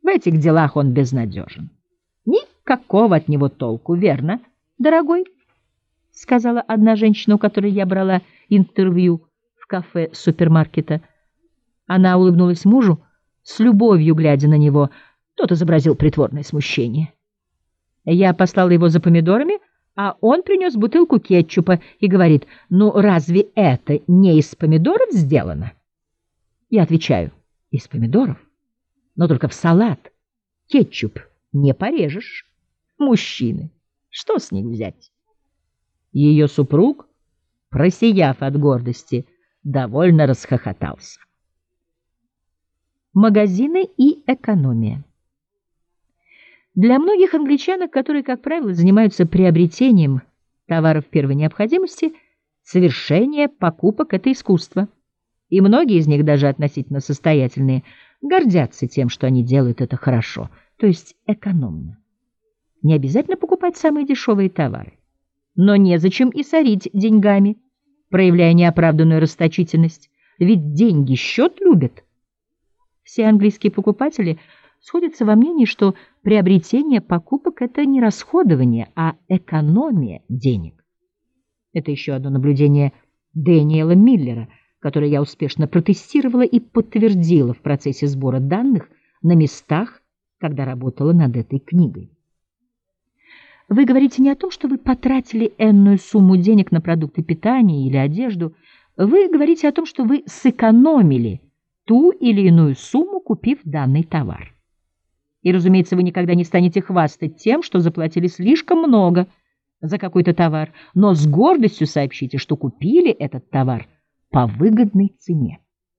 В этих делах он безнадежен. Никакого от него толку, верно, дорогой? — сказала одна женщина, у которой я брала интервью в кафе супермаркета. Она улыбнулась мужу, с любовью глядя на него. Тот изобразил притворное смущение. Я послала его за помидорами, а он принес бутылку кетчупа и говорит: «Ну, разве это не из помидоров сделано?» Я отвечаю: «Из помидоров, но только в салат. Кетчуп не порежешь. Мужчины, что с них взять?» Ее супруг, просияв от гордости, довольно расхохотался. Магазины и экономия. Для многих англичанок, которые, как правило, занимаются приобретением товаров первой необходимости, совершение покупок — это искусство. И многие из них, даже относительно состоятельные, гордятся тем, что они делают это хорошо, то есть экономно. Не обязательно покупать самые дешевые товары, но незачем и сорить деньгами, проявляя неоправданную расточительность, ведь деньги счет любят. Все английские покупатели сходятся во мнении, что приобретение покупок — это не расходование, а экономия денег. Это еще одно наблюдение Дэниела Миллера, которое я успешно протестировала и подтвердила в процессе сбора данных на местах, когда работала над этой книгой. Вы говорите не о том, что вы потратили энную сумму денег на продукты питания или одежду. Вы говорите о том, что вы сэкономили ту или иную сумму, купив данный товар. И, разумеется, вы никогда не станете хвастать тем, что заплатили слишком много за какой-то товар, но с гордостью сообщите, что купили этот товар по выгодной цене.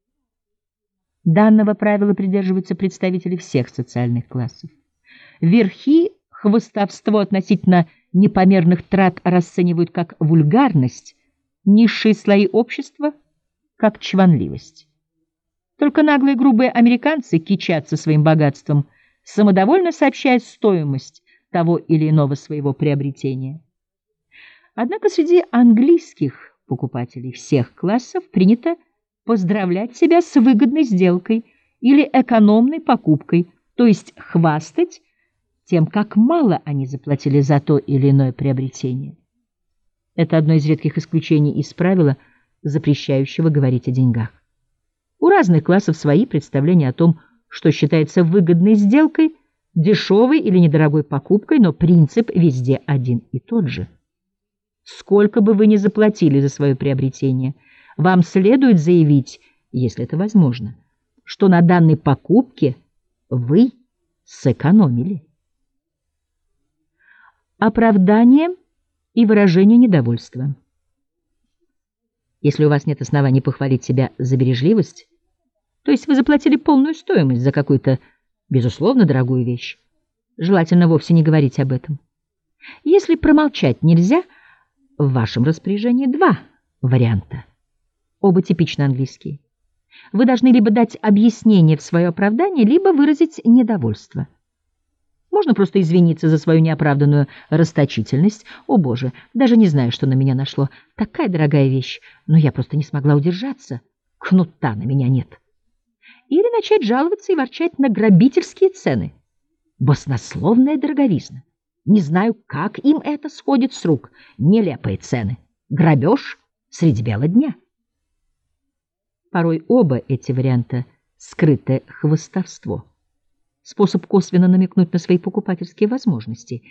Данного правила придерживаются представители всех социальных классов. Верхи хвастовство относительно непомерных трат расценивают как вульгарность, низшие слои общества — как чванливость. Только наглые грубые американцы кичатся своим богатством, самодовольно сообщая стоимость того или иного своего приобретения. Однако среди английских покупателей всех классов принято поздравлять себя с выгодной сделкой или экономной покупкой, то есть хвастать тем, как мало они заплатили за то или иное приобретение. Это одно из редких исключений из правила, запрещающего говорить о деньгах. У разных классов свои представления о том, что считается выгодной сделкой, дешевой или недорогой покупкой, но принцип везде один и тот же. Сколько бы вы ни заплатили за свое приобретение, вам следует заявить, если это возможно, что на данной покупке вы сэкономили. Оправдание и выражение недовольства. Если у вас нет оснований похвалить себя за бережливость, то есть вы заплатили полную стоимость за какую-то, безусловно, дорогую вещь, желательно вовсе не говорить об этом. Если промолчать нельзя, в вашем распоряжении два варианта. Оба типично английские. Вы должны либо дать объяснение в свое оправдание, либо выразить недовольство. Можно просто извиниться за свою неоправданную расточительность. О, Боже, даже не знаю, что на меня нашло. Такая дорогая вещь, но я просто не смогла удержаться. Кнута на меня нет. Или начать жаловаться и ворчать на грабительские цены. Баснословная дороговизна. Не знаю, как им это сходит с рук. Нелепые цены. Грабеж средь бела дня. Порой оба эти варианта — скрытое хвастовство. Способ косвенно намекнуть на свои покупательские возможности